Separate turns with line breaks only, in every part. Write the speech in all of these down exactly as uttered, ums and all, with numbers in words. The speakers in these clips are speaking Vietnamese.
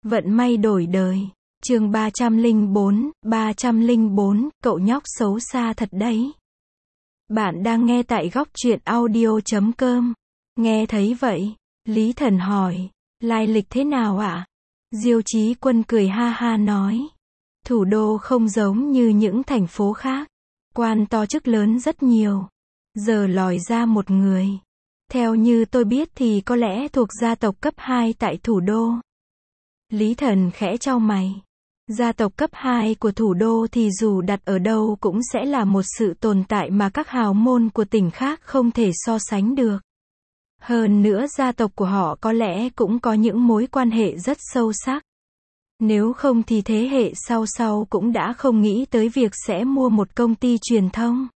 Vận may đổi đời. Chương ba trăm lẻ bốn, ba trăm lẻ bốn, cậu nhóc xấu xa thật đấy. Bạn đang nghe tại góc truyện audio chấm com. Nghe thấy vậy, Lý Thần hỏi, lai lịch thế nào ạ? Diêu Chí Quân cười ha ha nói, thủ đô không giống như những thành phố khác, quan to chức lớn rất nhiều. Giờ lòi ra một người. Theo như tôi biết thì có lẽ thuộc gia tộc cấp hai tại thủ đô. Lý Thần khẽ chau mày. Gia tộc cấp hai của thủ đô thì dù đặt ở đâu cũng sẽ là một sự tồn tại mà các hào môn của tỉnh khác không thể so sánh được. Hơn nữa gia tộc của họ có lẽ cũng có những mối quan hệ rất sâu sắc. Nếu không thì thế hệ sau sau cũng đã không nghĩ tới việc sẽ mua một công ty truyền thông.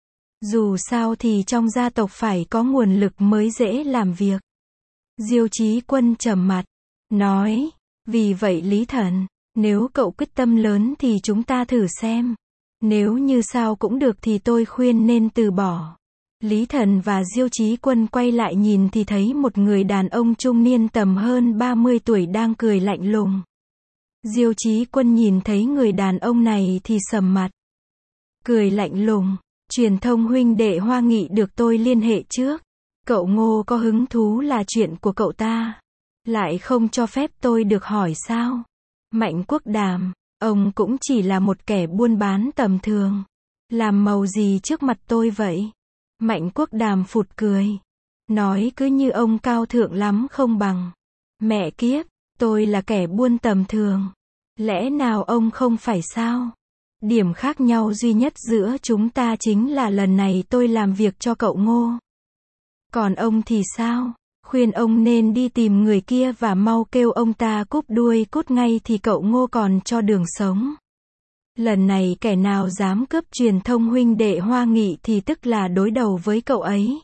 Dù sao thì trong gia tộc phải có nguồn lực mới dễ làm việc. Diêu Chí Quân trầm mặt, nói, vì vậy Lý Thần, nếu cậu quyết tâm lớn thì chúng ta thử xem. Nếu như sao cũng được thì tôi khuyên nên từ bỏ. Lý Thần và Diêu Chí Quân quay lại nhìn thì thấy một người đàn ông trung niên tầm hơn ba mươi tuổi đang cười lạnh lùng. Diêu Chí Quân nhìn thấy người đàn ông này thì sầm mặt. Cười lạnh lùng, truyền thông huynh đệ Hoa Nghị được tôi liên hệ trước. Cậu Ngô có hứng thú là chuyện của cậu ta. Lại không cho phép tôi được hỏi sao? Mạnh Quốc Đàm, ông cũng chỉ là một kẻ buôn bán tầm thường. Làm màu gì trước mặt tôi vậy? Mạnh Quốc Đàm phụt cười. Nói cứ như ông cao thượng lắm không bằng. Mẹ kiếp, tôi là kẻ buôn tầm thường. Lẽ nào ông không phải sao? Điểm khác nhau duy nhất giữa chúng ta chính là lần này tôi làm việc cho cậu Ngô. Còn ông thì sao? Khuyên ông nên đi tìm người kia và mau kêu ông ta cúp đuôi cút ngay thì cậu Ngô còn cho đường sống. Lần này kẻ nào dám cướp truyền thông huynh đệ Hoa Nghị thì tức là đối đầu với cậu ấy.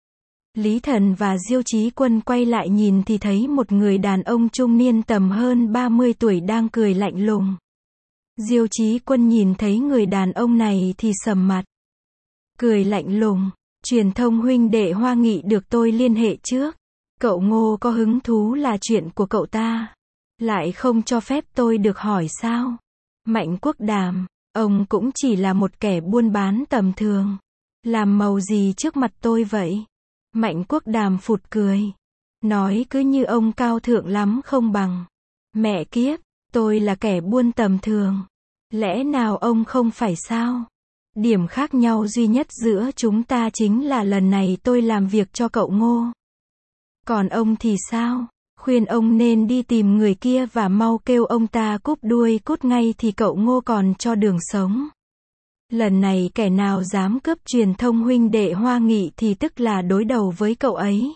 Lý Thần và Diêu Chí Quân quay lại nhìn thì thấy một người đàn ông trung niên tầm hơn ba mươi tuổi đang cười lạnh lùng. Diêu Chí Quân nhìn thấy người đàn ông này thì sầm mặt. Cười lạnh lùng, truyền thông huynh đệ Hoa Nghị được tôi liên hệ trước. Cậu Ngô có hứng thú là chuyện của cậu ta. Lại không cho phép tôi được hỏi sao? Mạnh Quốc Đàm, ông cũng chỉ là một kẻ buôn bán tầm thường. Làm màu gì trước mặt tôi vậy? Mạnh Quốc Đàm phụt cười. Nói cứ như ông cao thượng lắm không bằng. Mẹ kiếp, tôi là kẻ buôn tầm thường. Lẽ nào ông không phải sao? Điểm khác nhau duy nhất giữa chúng ta chính là lần này tôi làm việc cho cậu Ngô. Còn ông thì sao? Khuyên ông nên đi tìm người kia và mau kêu ông ta cúp đuôi cút ngay thì cậu Ngô còn cho đường sống. Lần này kẻ nào dám cướp truyền thông huynh đệ Hoa Nghị thì tức là đối đầu với cậu ấy.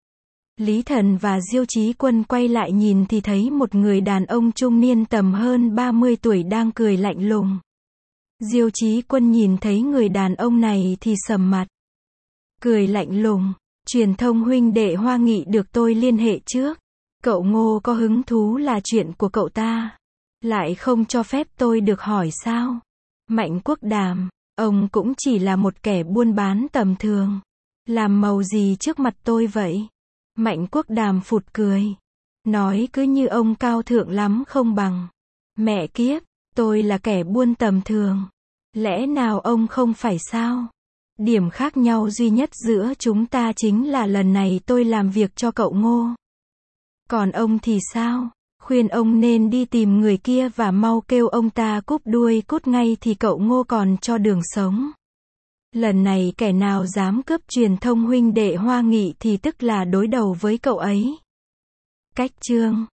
Lý Thần và Diêu Chí Quân quay lại nhìn thì thấy một người đàn ông trung niên tầm hơn ba mươi tuổi đang cười lạnh lùng. Diêu Chí Quân nhìn thấy người đàn ông này thì sầm mặt. Cười lạnh lùng, truyền thông huynh đệ Hoa Nghị được tôi liên hệ trước. Cậu Ngô có hứng thú là chuyện của cậu ta. Lại không cho phép tôi được hỏi sao? Mạnh Quốc Đàm, ông cũng chỉ là một kẻ buôn bán tầm thường. Làm màu gì trước mặt tôi vậy? Mạnh Quốc Đàm phụt cười. Nói cứ như ông cao thượng lắm không bằng. Mẹ kiếp, tôi là kẻ buôn tầm thường. Lẽ nào ông không phải sao? Điểm khác nhau duy nhất giữa chúng ta chính là lần này tôi làm việc cho cậu Ngô. Còn ông thì sao? Khuyên ông nên đi tìm người kia và mau kêu ông ta cúp đuôi cút ngay thì cậu Ngô còn cho đường sống. Lần này kẻ nào dám cướp truyền thông huynh đệ Hoa Nghị thì tức là đối đầu với cậu ấy. Cách chương